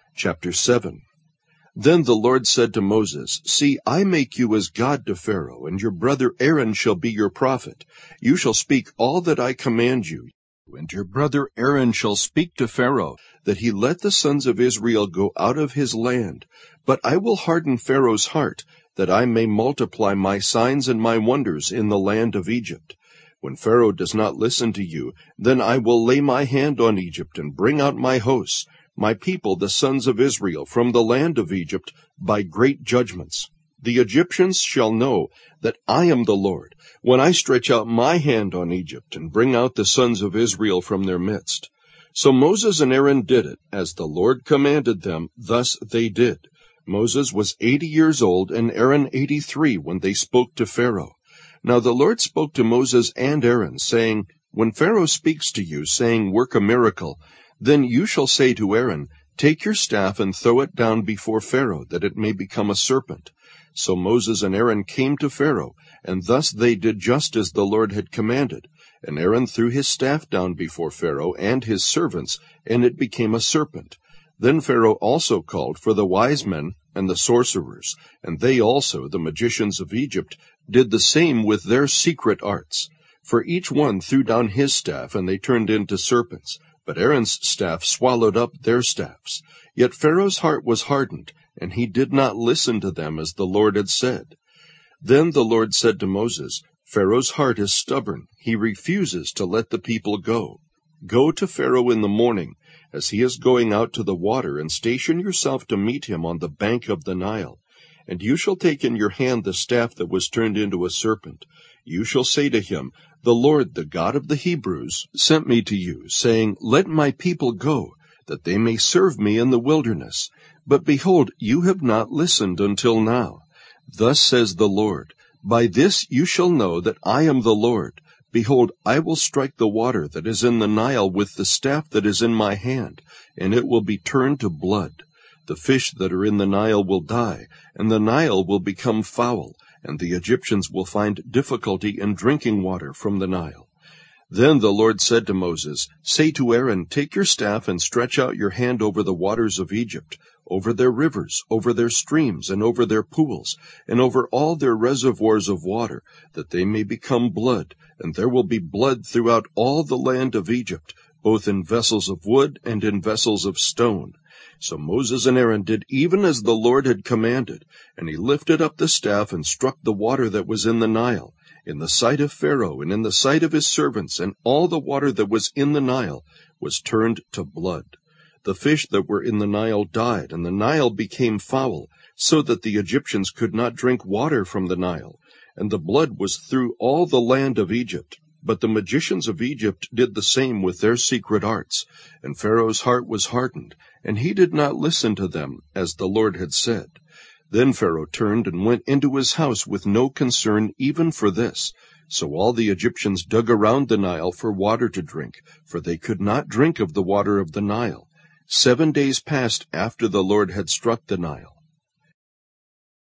Chapter 7. Then the Lord said to Moses, See, I make you as God to Pharaoh, and your brother Aaron shall be your prophet. You shall speak all that I command you, and your brother Aaron shall speak to Pharaoh, that he let the sons of Israel go out of his land. But I will harden Pharaoh's heart, that I may multiply my signs and my wonders in the land of Egypt. When Pharaoh does not listen to you, then I will lay my hand on Egypt and bring out my hosts, my people, the sons of Israel, from the land of Egypt by great judgments. The Egyptians shall know that I am the Lord, when I stretch out my hand on Egypt and bring out the sons of Israel from their midst. So Moses and Aaron did it, as the Lord commanded them, thus they did. Moses was 80 years old, and Aaron 83, when they spoke to Pharaoh. Now the Lord spoke to Moses and Aaron, saying, When Pharaoh speaks to you, saying, Work a miracle, then you shall say to Aaron, Take your staff and throw it down before Pharaoh, that it may become a serpent. So Moses and Aaron came to Pharaoh, and thus they did just as the Lord had commanded. And Aaron threw his staff down before Pharaoh and his servants, and it became a serpent. Then Pharaoh also called for the wise men and the sorcerers, and they also, the magicians of Egypt, did the same with their secret arts. For each one threw down his staff, and they turned into serpents. But Aaron's staff swallowed up their staffs. Yet Pharaoh's heart was hardened, and he did not listen to them as the Lord had said. Then the Lord said to Moses, Pharaoh's heart is stubborn. He refuses to let the people go. Go to Pharaoh in the morning, as he is going out to the water, and station yourself to meet him on the bank of the Nile. And you shall take in your hand the staff that was turned into a serpent. You shall say to him, The Lord, the God of the Hebrews, sent me to you, saying, Let my people go, that they may serve me in the wilderness. But behold, you have not listened until now. Thus says the Lord, By this you shall know that I am the Lord. Behold, I will strike the water that is in the Nile with the staff that is in my hand, and it will be turned to blood. The fish that are in the Nile will die, and the Nile will become foul, and the Egyptians will find difficulty in drinking water from the Nile. Then the Lord said to Moses, Say to Aaron, Take your staff and stretch out your hand over the waters of Egypt, over their rivers, over their streams, and over their pools, and over all their reservoirs of water, that they may become blood, and there will be blood throughout all the land of Egypt, both in vessels of wood and in vessels of stone. So Moses and Aaron did even as the Lord had commanded, and he lifted up the staff and struck the water that was in the Nile, in the sight of Pharaoh and in the sight of his servants, and all the water that was in the Nile was turned to blood. The fish that were in the Nile died, and the Nile became foul, so that the Egyptians could not drink water from the Nile, and the blood was through all the land of Egypt. But the magicians of Egypt did the same with their secret arts, and Pharaoh's heart was hardened, and he did not listen to them, as the Lord had said. Then Pharaoh turned and went into his house with no concern even for this. So all the Egyptians dug around the Nile for water to drink, for they could not drink of the water of the Nile. 7 days passed after the Lord had struck the Nile.